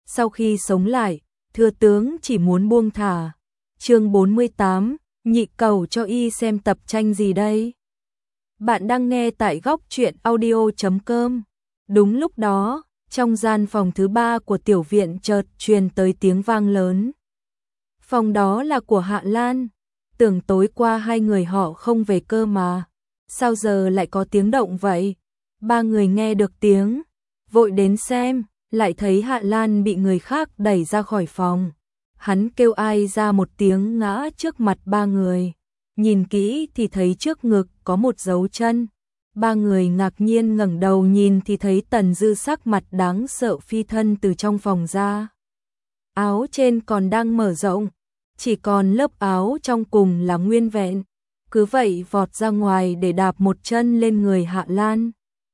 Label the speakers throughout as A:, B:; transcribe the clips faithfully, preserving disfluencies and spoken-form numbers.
A: sau khi sống lại, thừa tướng chỉ muốn buông thả. Chương bốn mươi tám, nhị cầu cho y xem tập tranh gì đây? Bạn đang nghe tại góc truyện audio chấm com. Đúng lúc đó, trong gian phòng thứ ba của tiểu viện chợt truyền tới tiếng vang lớn. Phòng đó là của Hạ Lan. Tưởng tối qua hai người họ không về cơ mà. Sao giờ lại có tiếng động vậy? Ba người nghe được tiếng, vội đến xem, lại thấy Hạ Lan bị người khác đẩy ra khỏi phòng. Hắn kêu ai ra một tiếng ngã trước mặt ba người. Nhìn kỹ thì thấy trước ngực có một dấu chân. Ba người ngạc nhiên ngẩng đầu nhìn thì thấy Tần Dư sắc mặt đáng sợ phi thân từ trong phòng ra. Áo trên còn đang mở rộng, chỉ còn lớp áo trong cùng là nguyên vẹn. Cứ vậy vọt ra ngoài để đạp một chân lên người Hạ Lan.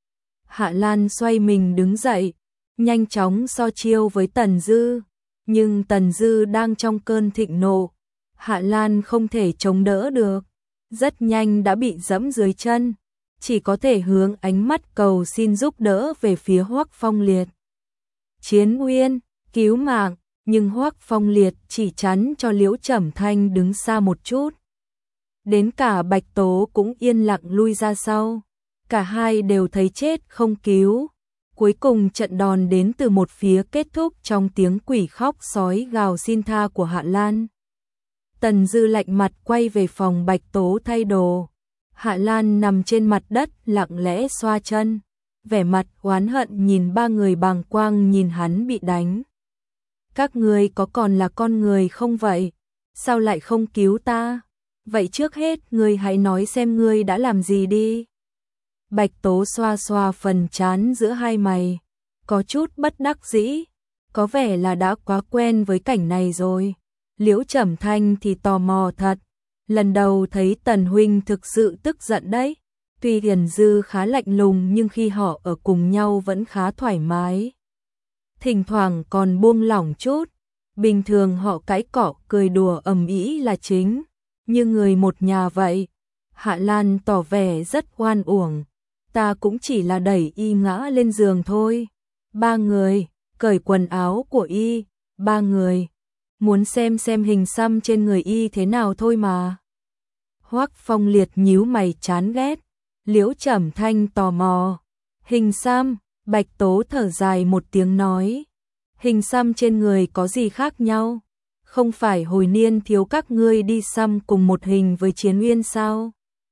A: Hạ Lan xoay mình đứng dậy, nhanh chóng so chiêu với Tần Dư. Nhưng Tần Dư đang trong cơn thịnh nộ, Hạ Lan không thể chống đỡ được, rất nhanh đã bị giẫm dưới chân, chỉ có thể hướng ánh mắt cầu xin giúp đỡ về phía Hoắc Phong Liệt. Chiến Uyên, cứu mạng, nhưng Hoắc Phong Liệt chỉ chắn cho Liễu Trầm Thanh đứng xa một chút. Đến cả Bạch Tố cũng yên lặng lui ra sau, cả hai đều thấy chết không cứu. Cuối cùng trận đòn đến từ một phía kết thúc trong tiếng quỷ khóc sói gào xin tha của Hạ Lan. Tần Dư lạnh mặt quay về phòng Bạch Tố thay đồ. Hạ Lan nằm trên mặt đất lặng lẽ xoa chân, vẻ mặt oán hận nhìn ba người bàng quang nhìn hắn bị đánh. Các ngươi có còn là con người không vậy? Sao lại không cứu ta? Vậy trước hết ngươi hãy nói xem ngươi đã làm gì đi. Bạch Tố xoa xoa phần trán giữa hai mày, có chút bất đắc dĩ, có vẻ là đã quá quen với cảnh này rồi. Liễu Trầm Thanh thì tò mò thật, lần đầu thấy Tần huynh thực sự tức giận đấy. Tuy Hiền Dư khá lạnh lùng nhưng khi họ ở cùng nhau vẫn khá thoải mái. Thỉnh thoảng còn buông lỏng chút, bình thường họ cãi cọ cười đùa ầm ĩ là chính, như người một nhà vậy. Hạ Lan tỏ vẻ rất oan uổng. Ta cũng chỉ là đẩy y ngã lên giường thôi. Ba người, cởi quần áo của y, ba người, muốn xem xem hình xăm trên người y thế nào thôi mà. Hoắc Phong Liệt nhíu mày chán ghét, Liễu Trầm Thanh tò mò. Hình xăm, Bạch Tố thở dài một tiếng nói. Hình xăm trên người có gì khác nhau? Không phải hồi niên thiếu các ngươi đi xăm cùng một hình với Chiến Uyên sao?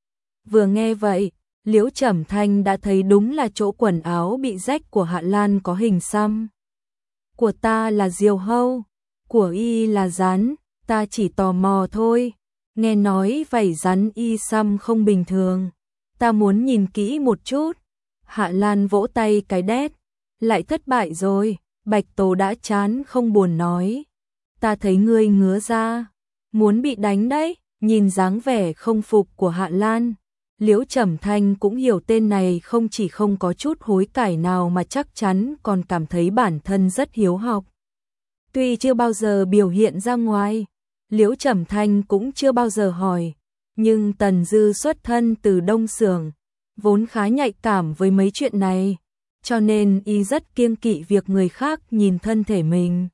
A: Vừa nghe vậy, Liễu Trầm Thanh đã thấy đúng là chỗ quần áo bị rách của Hạ Lan có hình xăm. Của ta là diều hâu, của y là rắn, ta chỉ tò mò thôi. Nghe nói vảy rắn y xăm không bình thường, ta muốn nhìn kỹ một chút. Hạ Lan vỗ tay cái đét, lại thất bại rồi. Bạch Tố đã chán không buồn nói. Ta thấy ngươi ngứa ra, muốn bị đánh đấy. Nhìn dáng vẻ không phục của Hạ Lan, Liễu Trầm Thanh cũng hiểu tên này không chỉ không có chút hối cải nào mà chắc chắn còn cảm thấy bản thân rất hiếu học. Tuy chưa bao giờ biểu hiện ra ngoài, Liễu Trầm Thanh cũng chưa bao giờ hỏi, nhưng Tần Dư xuất thân từ Đông Xưởng, vốn khá nhạy cảm với mấy chuyện này, cho nên y rất kiêng kỵ việc người khác nhìn thân thể mình.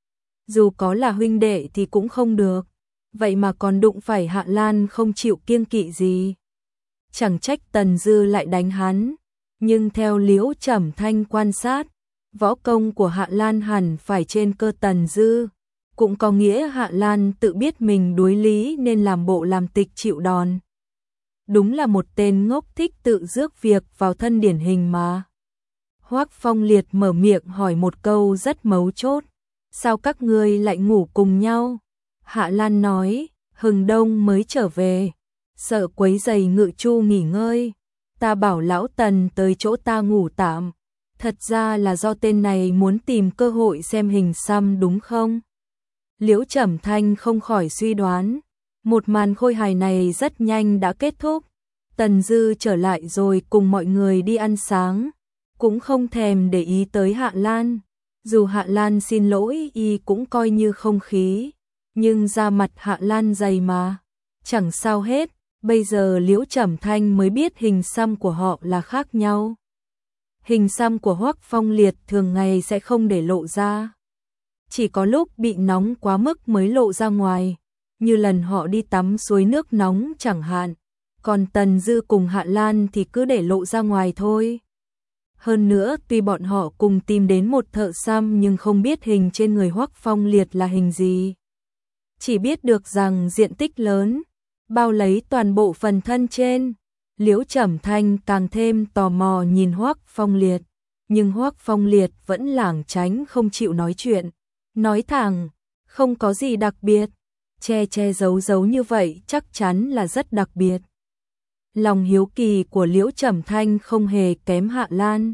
A: Dù có là huynh đệ thì cũng không được, vậy mà còn đụng phải Hạ Lan không chịu kiêng kỵ gì. Chẳng trách Tần Dư lại đánh hắn, nhưng theo Liễu Trầm Thanh quan sát, võ công của Hạ Lan hẳn phải trên cơ Tần Dư, cũng có nghĩa Hạ Lan tự biết mình đuối lý nên làm bộ làm tịch chịu đòn. Đúng là một tên ngốc thích tự rước việc vào thân điển hình mà. Hoắc Phong Liệt mở miệng hỏi một câu rất mấu chốt, sao các ngươi lại ngủ cùng nhau? Hạ Lan nói, Hừng Đông mới trở về, sợ quấy rầy Ngự Chu nghỉ ngơi, ta bảo lão Tần tới chỗ ta ngủ tạm. Thật ra là do tên này muốn tìm cơ hội xem hình xăm đúng không? Liễu Trầm Thanh không khỏi suy đoán. Một màn khôi hài này rất nhanh đã kết thúc. Tần Dư trở lại rồi cùng mọi người đi ăn sáng, cũng không thèm để ý tới Hạ Lan. Dù Hạ Lan xin lỗi y cũng coi như không khí, nhưng da mặt Hạ Lan dày mà, chẳng sao hết. Bây giờ Liễu Trầm Thanh mới biết hình xăm của họ là khác nhau. Hình xăm của Hoắc Phong Liệt thường ngày sẽ không để lộ ra. chỉ có lúc bị nóng quá mức mới lộ ra ngoài, như lần họ đi tắm suối nước nóng chẳng hạn, còn Tần Dư cùng Hạ Lan thì cứ để lộ ra ngoài thôi. Hơn nữa, tuy bọn họ cùng tìm đến một thợ xăm nhưng không biết hình trên người Hoắc Phong Liệt là hình gì. Chỉ biết được rằng diện tích lớn, bao lấy toàn bộ phần thân trên. Liễu Trầm Thanh càng thêm tò mò nhìn Hoắc Phong Liệt, nhưng Hoắc Phong Liệt vẫn lảng tránh không chịu nói chuyện, nói thẳng, không có gì đặc biệt, che che giấu giấu như vậy chắc chắn là rất đặc biệt. Lòng hiếu kỳ của Liễu Trầm Thanh không hề kém Hạ Lan.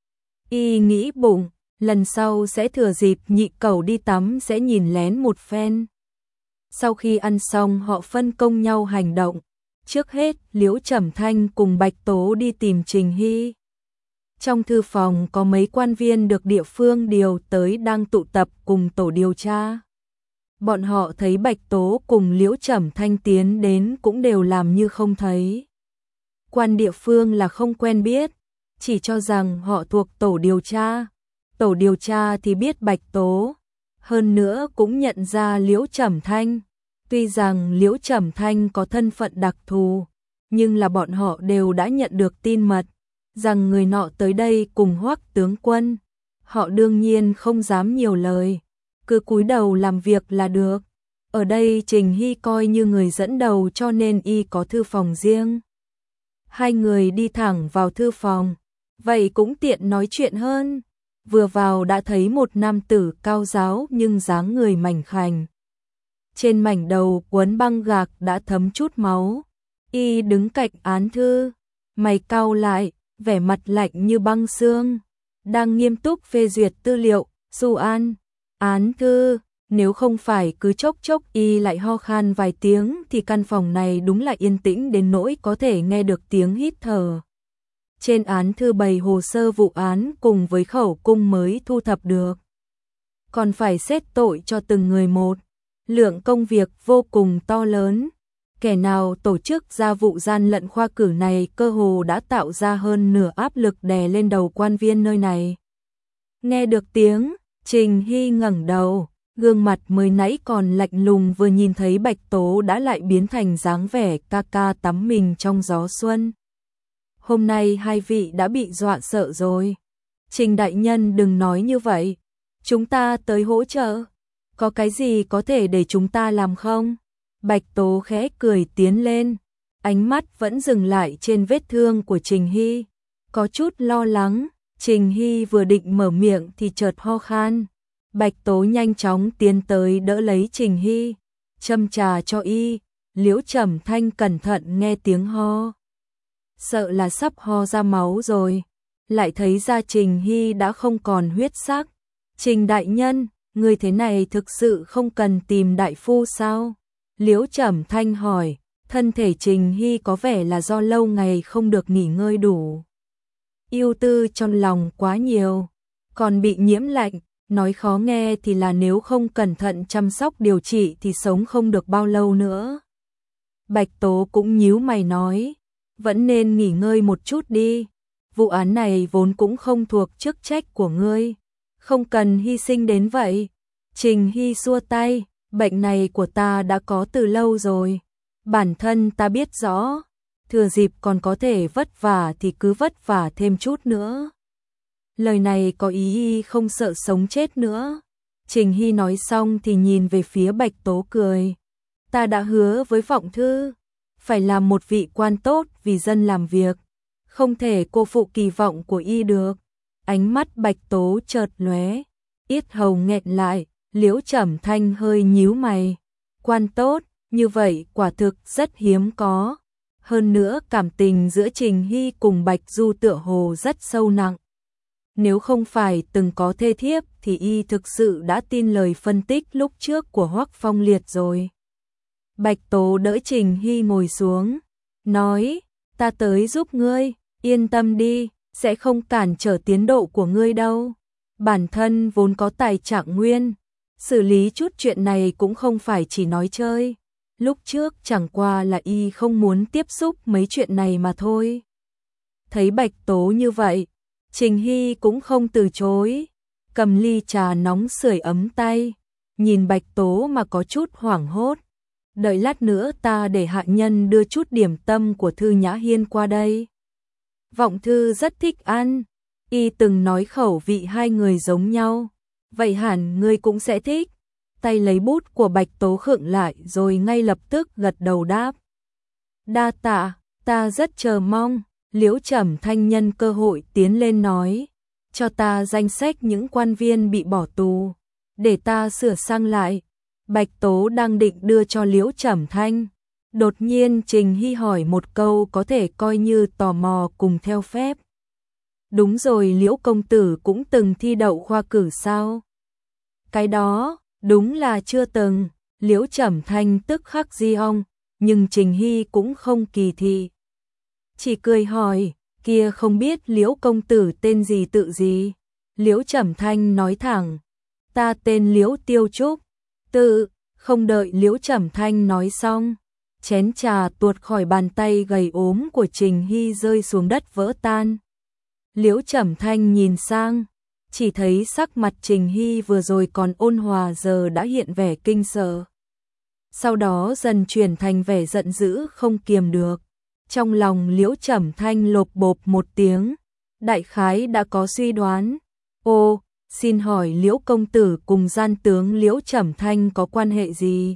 A: Y nghĩ bụng, lần sau sẽ thừa dịp nhị cẩu đi tắm sẽ nhìn lén một phen. Sau khi ăn xong họ phân công nhau hành động. Trước hết, Liễu Trầm Thanh cùng Bạch Tố đi tìm Trình Hy. Trong thư phòng có mấy quan viên được địa phương điều tới đang tụ tập cùng tổ điều tra. Bọn họ thấy Bạch Tố cùng Liễu Trầm Thanh tiến đến cũng đều làm như không thấy. Quan địa phương là không quen biết, chỉ cho rằng họ thuộc tổ điều tra. Tổ điều tra thì biết Bạch Tố, hơn nữa cũng nhận ra Liễu Trầm Thanh. Tuy rằng Liễu Trầm Thanh có thân phận đặc thù, nhưng là bọn họ đều đã nhận được tin mật, rằng người nọ tới đây cùng Hoắc tướng quân. Họ đương nhiên không dám nhiều lời, cứ cúi đầu làm việc là được. Ở đây Trình Hy coi như người dẫn đầu cho nên y có thư phòng riêng. Hai người đi thẳng vào thư phòng, vậy cũng tiện nói chuyện hơn. Vừa vào đã thấy một nam tử cao ráo nhưng dáng người mảnh khảnh. Trên mảnh đầu quấn băng gạc đã thấm chút máu. Y đứng cạnh án thư, mày cau lại, vẻ mặt lạnh như băng xương, đang nghiêm túc phê duyệt tư liệu. Du An, án thư, nếu không phải cứ chốc chốc y lại ho khan vài tiếng thì căn phòng này đúng là yên tĩnh đến nỗi có thể nghe được tiếng hít thở. Trên án thư bày hồ sơ vụ án cùng với khẩu cung mới thu thập được. Còn phải xét tội cho từng người một. Lượng công việc vô cùng to lớn. Kẻ nào tổ chức ra vụ gian lận khoa cử này cơ hồ đã tạo ra hơn nửa áp lực đè lên đầu quan viên nơi này. Nghe được tiếng, Trình Hy ngẩng đầu, gương mặt mới nãy còn lạnh lùng vừa nhìn thấy Bạch Tố đã lại biến thành dáng vẻ ca ca tắm mình trong gió xuân. Hôm nay hai vị đã bị dọa sợ rồi. Trình đại nhân đừng nói như vậy. Chúng ta tới hỗ trợ. Có cái gì có thể để chúng ta làm không? Bạch Tố khẽ cười tiến lên. Ánh mắt vẫn dừng lại trên vết thương của Trình Hy. Có chút lo lắng. Trình Hy vừa định mở miệng thì chợt ho khan. Bạch Tố nhanh chóng tiến tới đỡ lấy Trình Hy. Châm trà cho y. Liễu Trầm Thanh cẩn thận nghe tiếng ho. Sợ là sắp ho ra máu rồi. Lại thấy ra Trình Hy đã không còn huyết sắc. Trình đại nhân, người thế này thực sự không cần tìm đại phu sao? Liễu Trầm Thanh hỏi. Thân thể Trình Hy có vẻ là do lâu ngày không được nghỉ ngơi đủ. Ưu tư trong lòng quá nhiều. Còn bị nhiễm lạnh. Nói khó nghe thì là nếu không cẩn thận chăm sóc điều trị thì sống không được bao lâu nữa. Bạch Tố cũng nhíu mày nói. Vẫn nên nghỉ ngơi một chút đi. Vụ án này vốn cũng không thuộc chức trách của ngươi. Không cần hy sinh đến vậy. Trình Hy xua tay. Bệnh này của ta đã có từ lâu rồi. Bản thân ta biết rõ. Thừa dịp còn có thể vất vả thì cứ vất vả thêm chút nữa. Lời này có ý y không sợ sống chết nữa. Trình Hy nói xong thì nhìn về phía Bạch Tố cười. Ta đã hứa với Vọng Thư. Phải làm một vị quan tốt vì dân làm việc. Không thể cô phụ kỳ vọng của y được. Ánh mắt Bạch Tố chợt lóe, yết hầu nghẹn lại. Liễu Trầm Thanh hơi nhíu mày. Quan tốt, như vậy quả thực rất hiếm có. Hơn nữa cảm tình giữa Trình Hy cùng Bạch Du tựa hồ rất sâu nặng. Nếu không phải từng có thê thiếp thì y thực sự đã tin lời phân tích lúc trước của Hoắc Phong Liệt rồi. Bạch Tố đỡ Trình Hy ngồi xuống, nói, ta tới giúp ngươi, yên tâm đi, sẽ không cản trở tiến độ của ngươi đâu. Bản thân vốn có tài trạng nguyên, xử lý chút chuyện này cũng không phải chỉ nói chơi. Lúc trước chẳng qua là y không muốn tiếp xúc mấy chuyện này mà thôi. Thấy Bạch Tố như vậy, Trình Hy cũng không từ chối. cầm ly trà nóng sưởi ấm tay, nhìn Bạch Tố mà có chút hoảng hốt. Đợi lát nữa ta để hạ nhân đưa chút điểm tâm của Thư Nhã Hiên qua đây. Vọng Thư rất thích ăn, y từng nói khẩu vị hai người giống nhau, vậy hẳn ngươi cũng sẽ thích. Tay lấy bút của Bạch Tố khựng lại rồi ngay lập tức gật đầu đáp. Đa tạ, ta rất chờ mong. Liễu Trầm Thanh nhân cơ hội tiến lên nói, cho ta danh sách những quan viên bị bỏ tù, để ta sửa sang lại. Bạch Tố đang định đưa cho Liễu Trầm Thanh, đột nhiên Trình Hy hỏi một câu có thể coi như tò mò cùng theo phép. Đúng rồi, Liễu công tử cũng từng thi đậu khoa cử sao? Cái đó, đúng là chưa từng. Liễu Trầm Thanh tức khắc di ong, nhưng Trình Hy cũng không kỳ thị. Chỉ cười hỏi, kia không biết Liễu công tử tên gì tự gì? Liễu Trầm Thanh nói thẳng, ta tên Liễu Tiêu Trúc. Tự, không đợi Liễu Trầm Thanh nói xong, chén trà tuột khỏi bàn tay gầy ốm của Trình Hy rơi xuống đất vỡ tan. Liễu Trầm Thanh nhìn sang, chỉ thấy sắc mặt Trình Hy vừa rồi còn ôn hòa giờ đã hiện vẻ kinh sợ. Sau đó dần chuyển thành vẻ giận dữ không kiềm được. Trong lòng Liễu Trầm Thanh lộp bộp một tiếng, đại khái đã có suy đoán. Ô, xin hỏi Liễu công tử cùng gian tướng Liễu Trầm Thanh có quan hệ gì?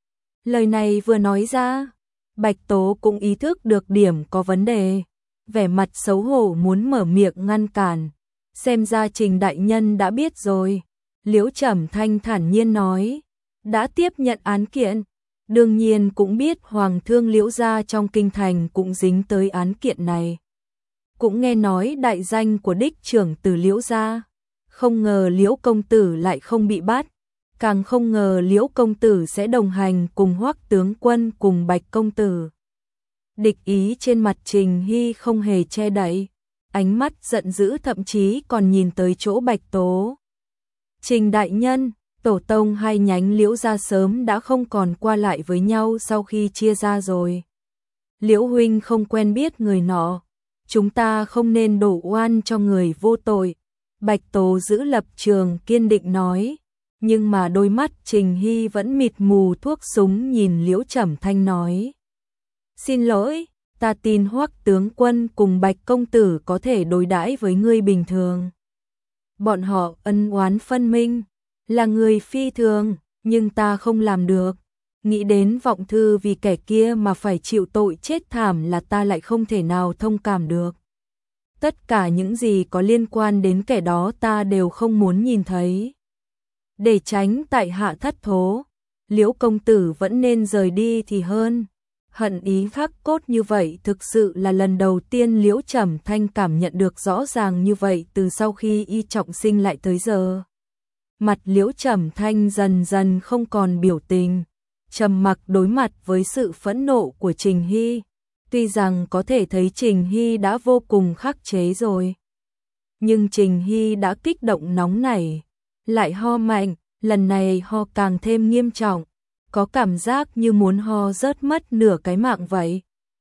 A: Lời này vừa nói ra, Bạch Tố cũng ý thức được điểm có vấn đề, vẻ mặt xấu hổ muốn mở miệng ngăn cản. Xem ra Trình đại nhân đã biết rồi. Liễu Trầm Thanh thản nhiên nói, đã tiếp nhận án kiện, đương nhiên cũng biết Hoàng thương Liễu gia trong kinh thành cũng dính tới án kiện này. Cũng nghe nói đại danh của đích trưởng tử Liễu gia, không ngờ Liễu công tử lại không bị bắt, càng không ngờ Liễu công tử sẽ đồng hành cùng Hoắc tướng quân cùng Bạch công tử. Địch ý trên mặt Trình Hy không hề che đậy, ánh mắt giận dữ thậm chí còn nhìn tới chỗ Bạch Tố. Trình đại nhân, tổ tông hai nhánh Liễu gia sớm đã không còn qua lại với nhau sau khi chia ra rồi. Liễu huynh không quen biết người nọ, chúng ta không nên đổ oan cho người vô tội. Bạch Tố giữ lập trường kiên định nói, nhưng mà đôi mắt Trình Hy vẫn mịt mù thuốc súng nhìn Liễu Trầm Thanh nói. Xin lỗi, ta tin Hoắc tướng quân cùng Bạch công tử có thể đối đãi với ngươi bình thường. Bọn họ ân oán phân minh, là người phi thường, nhưng ta không làm được. Nghĩ đến Vọng Thư vì kẻ kia mà phải chịu tội chết thảm là ta lại không thể nào thông cảm được. Tất cả những gì có liên quan đến kẻ đó ta đều không muốn nhìn thấy. Để tránh tại hạ thất thố, Liễu công tử vẫn nên rời đi thì hơn. Hận ý khắc cốt như vậy thực sự là lần đầu tiên Liễu Trầm Thanh cảm nhận được rõ ràng như vậy từ sau khi y trọng sinh lại tới giờ. Mặt Liễu Trầm Thanh dần dần không còn biểu tình, trầm mặc đối mặt với sự phẫn nộ của Trình Hy. Tuy rằng có thể thấy Trình Hy đã vô cùng khắc chế rồi, nhưng Trình Hy đã kích động nóng nảy, lại ho mạnh, lần này ho càng thêm nghiêm trọng, có cảm giác như muốn ho rớt mất nửa cái mạng vậy.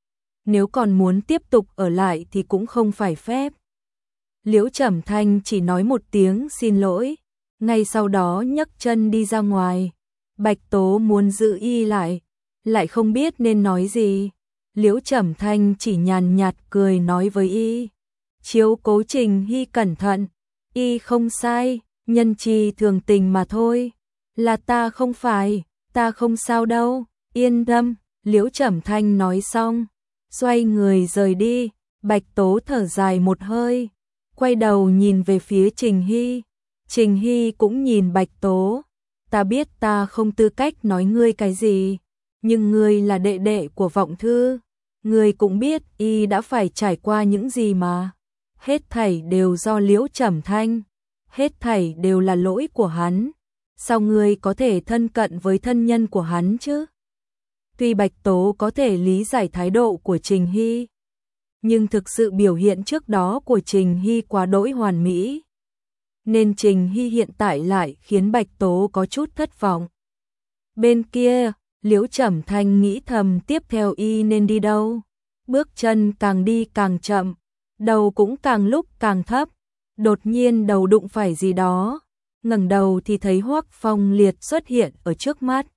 A: Nếu còn muốn tiếp tục ở lại thì cũng không phải phép. Liễu Trầm Thanh chỉ nói một tiếng xin lỗi, ngay sau đó nhấc chân đi ra ngoài. Bạch Tố muốn giữ y lại, lại không biết nên nói gì. Liễu Trầm Thanh chỉ nhàn nhạt cười nói với y, chiếu cố Trình Hy cẩn thận, y không sai, nhân chi thường tình mà thôi. Là ta không phải, ta không sao đâu, yên tâm. Liễu Trầm Thanh nói xong, xoay người rời đi. Bạch Tố thở dài một hơi, quay đầu nhìn về phía Trình Hy. Trình Hy cũng nhìn Bạch Tố, ta biết ta không tư cách nói ngươi cái gì, nhưng ngươi là đệ đệ của Vọng Thư, ngươi cũng biết y đã phải trải qua những gì mà. Hết thảy đều do Liễu Trầm Thanh, hết thảy đều là lỗi của hắn. Sao ngươi có thể thân cận với thân nhân của hắn chứ? Tuy Bạch Tố có thể lý giải thái độ của Trình Hy, nhưng thực sự biểu hiện trước đó của Trình Hy quá đỗi hoàn mỹ, nên Trình Hy hiện tại lại khiến Bạch Tố có chút thất vọng. Bên kia, Liễu Trầm Thanh nghĩ thầm tiếp theo y nên đi đâu. Bước chân càng đi càng chậm, đầu cũng càng lúc càng thấp. đột nhiên đầu đụng phải gì đó, ngẩng đầu thì thấy Hoắc Phong Liệt xuất hiện ở trước mắt.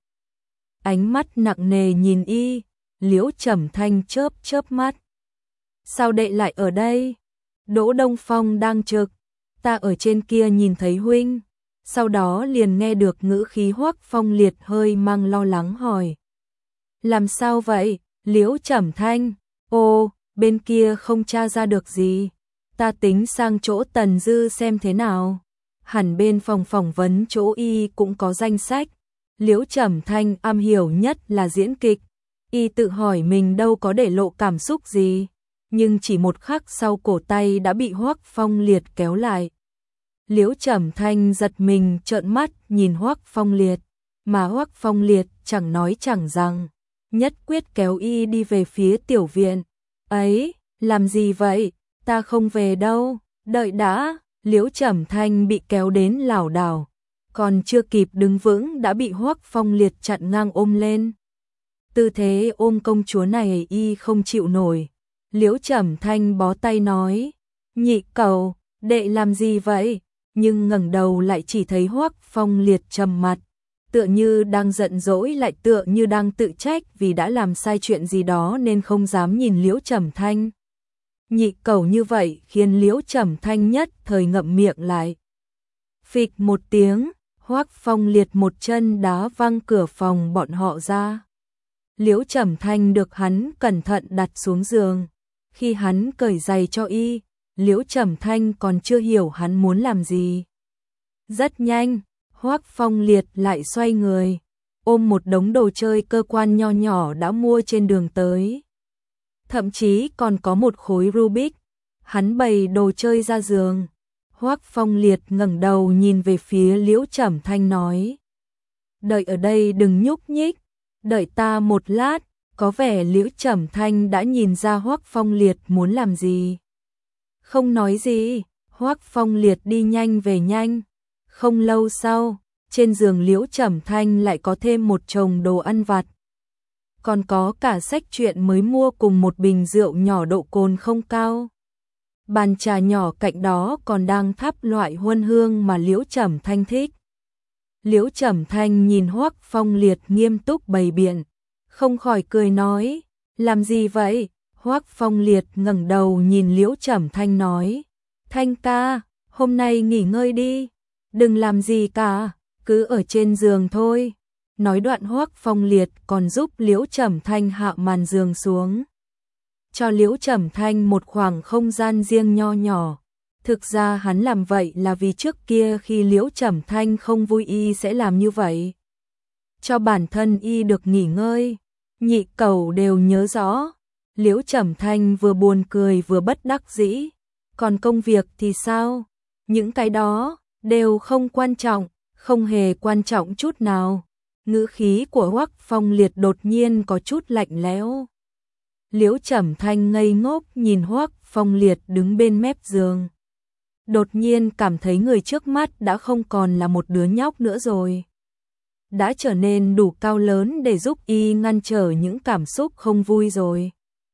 A: Ánh mắt nặng nề nhìn y, Liễu Trầm Thanh chớp chớp mắt. Sao đệ lại ở đây? Đỗ Đông Phong đang trực, ta ở trên kia nhìn thấy huynh. Sau đó liền nghe được ngữ khí Hoắc Phong Liệt hơi mang lo lắng hỏi. Làm sao vậy, Liễu Trầm Thanh? Ô, bên kia không tra ra được gì. Ta tính sang chỗ Tần Dư xem thế nào. Hẳn bên phòng phỏng vấn chỗ y cũng có danh sách. Liễu Trầm Thanh am hiểu nhất là diễn kịch. Y tự hỏi mình đâu có để lộ cảm xúc gì. Nhưng chỉ một khắc sau cổ tay đã bị Hoắc Phong Liệt kéo lại. Liễu Trầm Thanh giật mình trợn mắt nhìn Hoắc Phong Liệt. Mà Hoắc Phong Liệt chẳng nói chẳng rằng. Nhất quyết kéo y đi về phía tiểu viện. Ấy, làm gì vậy? Ta không về đâu. Đợi đã. Liễu Trầm Thanh bị kéo đến lảo đảo. Còn chưa kịp đứng vững đã bị Hoắc Phong Liệt chặn ngang ôm lên. Tư thế ôm công chúa này y không chịu nổi. Liễu Trầm Thanh bó tay nói. Nhị cầu, đệ làm gì vậy? Nhưng ngẩng đầu lại chỉ thấy Hoắc Phong Liệt trầm mặt. Tựa như đang giận dỗi lại tựa như đang tự trách vì đã làm sai chuyện gì đó nên không dám nhìn Liễu Trầm Thanh. Nhị cầu như vậy khiến Liễu Trầm Thanh nhất thời ngậm miệng lại. Phịch một tiếng, Hoắc Phong Liệt một chân đá văng cửa phòng bọn họ ra. Liễu Trầm Thanh được hắn cẩn thận đặt xuống giường. Khi hắn cởi giày cho y, Liễu Trầm Thanh còn chưa hiểu hắn muốn làm gì. Rất nhanh, Hoắc Phong Liệt lại xoay người, ôm một đống đồ chơi cơ quan nho nhỏ đã mua trên đường tới. Thậm chí còn có một khối Rubik. Hắn bày đồ chơi ra giường. Hoắc Phong Liệt ngẩng đầu nhìn về phía Liễu Trầm Thanh nói. Đợi ở đây đừng nhúc nhích. Đợi ta một lát. Có vẻ Liễu Trầm Thanh đã nhìn ra Hoắc Phong Liệt muốn làm gì. Không nói gì. Hoắc Phong Liệt đi nhanh về nhanh. Không lâu sau, trên giường Liễu Trầm Thanh lại có thêm một chồng đồ ăn vặt. Còn có cả sách truyện mới mua cùng một bình rượu nhỏ độ cồn không cao. Bàn trà nhỏ cạnh đó còn đang thắp loại huân hương mà Liễu Trầm Thanh thích. Liễu Trầm Thanh nhìn Hoắc Phong Liệt nghiêm túc bày biện, không khỏi cười nói, làm gì vậy? Hoắc Phong Liệt ngẩng đầu nhìn Liễu Trầm Thanh nói, Thanh ca, hôm nay nghỉ ngơi đi, đừng làm gì cả, cứ ở trên giường thôi. Nói đoạn Hoắc Phong Liệt còn giúp Liễu Trầm Thanh hạ màn giường xuống. Cho Liễu Trầm Thanh một khoảng không gian riêng nho nhỏ. Thực ra hắn làm vậy là vì trước kia khi Liễu Trầm Thanh không vui y sẽ làm như vậy. Cho bản thân y được nghỉ ngơi. Nhị cầu đều nhớ rõ. Liễu Trầm Thanh vừa buồn cười vừa bất đắc dĩ. Còn công việc thì sao? Những cái đó đều không quan trọng, không hề quan trọng chút nào. Ngữ khí của Hoắc Phong Liệt đột nhiên có chút lạnh lẽo. Liễu Trầm Thanh ngây ngốc nhìn Hoắc Phong Liệt đứng bên mép giường. Đột nhiên cảm thấy người trước mắt đã không còn là một đứa nhóc nữa rồi. Đã trở nên đủ cao lớn để giúp y ngăn trở những cảm xúc không vui rồi.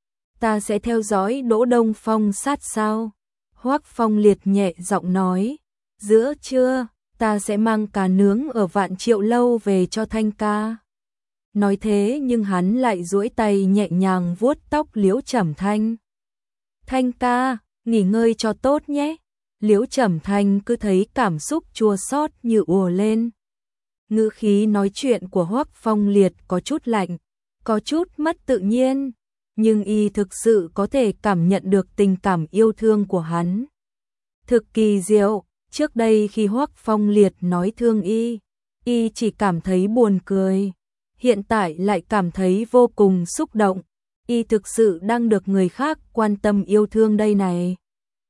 A: Ta sẽ theo dõi Đỗ Đông Phong sát sao? Hoắc Phong Liệt nhẹ giọng nói. Giữa trưa, ta sẽ mang cá nướng ở Vạn Triệu Lâu về cho Thanh ca. Nói thế nhưng hắn lại duỗi tay nhẹ nhàng vuốt tóc Liễu Trầm Thanh. Thanh ca, nghỉ ngơi cho tốt nhé. Liễu Trầm Thanh cứ thấy cảm xúc chua xót như ùa lên. Ngữ khí nói chuyện của Hoắc Phong Liệt có chút lạnh, có chút mất tự nhiên, nhưng y thực sự có thể cảm nhận được tình cảm yêu thương của hắn. Thực kỳ diệu, trước đây khi Hoắc Phong Liệt nói thương y, y chỉ cảm thấy buồn cười, hiện tại lại cảm thấy vô cùng xúc động, y thực sự đang được người khác quan tâm yêu thương đây này.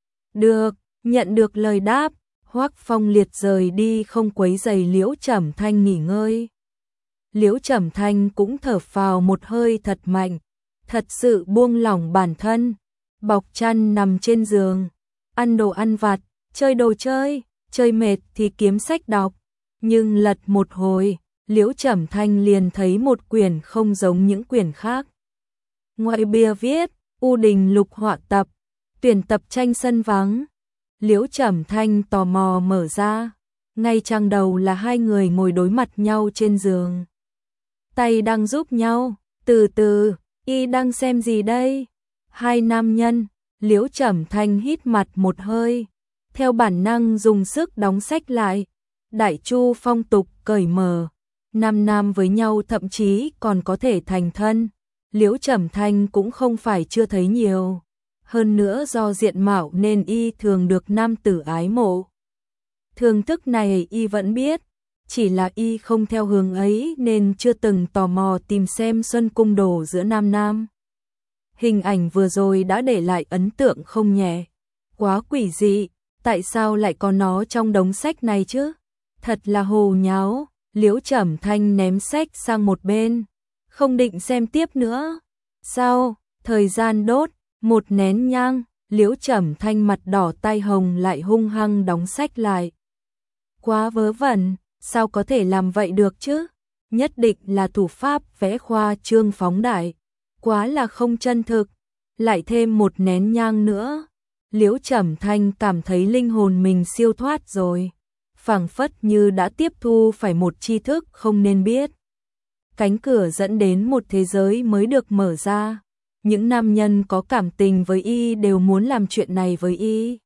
A: Được, nhận được lời đáp, Hoắc Phong Liệt rời đi không quấy rầy Liễu Trầm Thanh nghỉ ngơi. Liễu Trầm Thanh cũng thở phào một hơi thật mạnh, thật sự buông lỏng bản thân, bọc chăn nằm trên giường, ăn đồ ăn vặt, chơi đồ chơi, chơi mệt thì kiếm sách đọc, nhưng lật một hồi, Liễu Trầm Thanh liền thấy một quyển không giống những quyển khác. Ngoại bìa viết, U Đình Lục Họa Tập, tuyển tập tranh sân vắng. Liễu Trầm Thanh tò mò mở ra, ngay trang đầu là hai người ngồi đối mặt nhau trên giường. Tay đang giúp nhau, từ từ, y đang xem gì đây? Hai nam nhân, Liễu Trầm Thanh hít mặt một hơi, theo bản năng dùng sức đóng sách lại. Đại Chu phong tục cởi mở, nam nam với nhau thậm chí còn có thể thành thân. Liễu Trầm Thanh cũng không phải chưa thấy nhiều, hơn nữa do diện mạo nên y thường được nam tử ái mộ. Thưởng thức này y vẫn biết, chỉ là y không theo hướng ấy nên chưa từng tò mò tìm xem xuân cung đồ giữa nam nam. Hình ảnh vừa rồi đã để lại ấn tượng không nhẹ, quá quỷ dị, tại sao lại có nó trong đống sách này chứ? Thật là hồ nháo. Liễu Trầm Thanh ném sách sang một bên, không định xem tiếp nữa. Sao? Thời gian đốt, một nén nhang, Liễu Trầm Thanh mặt đỏ tai hồng lại hung hăng đóng sách lại. Quá vớ vẩn, sao có thể làm vậy được chứ? Nhất định là thủ pháp vẽ khoa trương phóng đại, quá là không chân thực. Lại thêm một nén nhang nữa, Liễu Trầm Thanh cảm thấy linh hồn mình siêu thoát rồi, phảng phất như đã tiếp thu phải một tri thức không nên biết. Cánh cửa dẫn đến một thế giới mới được mở ra. Những nam nhân có cảm tình với y đều muốn làm chuyện này với y.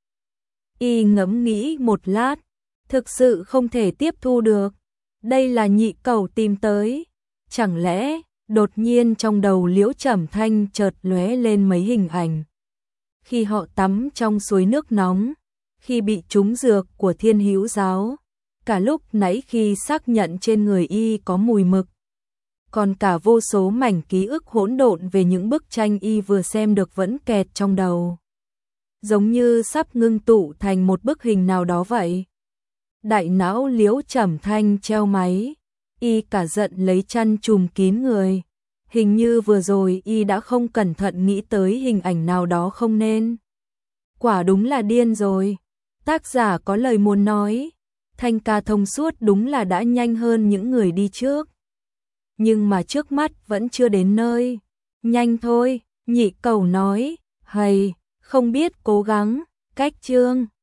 A: Y ngẫm nghĩ một lát, thực sự không thể tiếp thu được. Đây là nhị cầu tìm tới. Chẳng lẽ, đột nhiên trong đầu Liễu Trầm Thanh chợt lóe lên mấy hình ảnh. Khi họ tắm trong suối nước nóng, khi bị trúng dược của Thiên Hữu giáo, cả lúc nãy khi xác nhận trên người y có mùi mực, còn cả vô số mảnh ký ức hỗn độn về những bức tranh y vừa xem được vẫn kẹt trong đầu, giống như sắp ngưng tụ thành một bức hình nào đó vậy. Đại não Liễu Trầm Thanh treo máy, y cả giận lấy chăn trùm kín người. Hình như vừa rồi y đã không cẩn thận nghĩ tới hình ảnh nào đó không nên. Quả đúng là điên rồi. Tác giả có lời muốn nói, Thanh ca thông suốt đúng là đã nhanh hơn những người đi trước. Nhưng mà trước mắt vẫn chưa đến nơi. Nhanh thôi, nhị cầu nói, hay, không biết cố gắng, cách chương.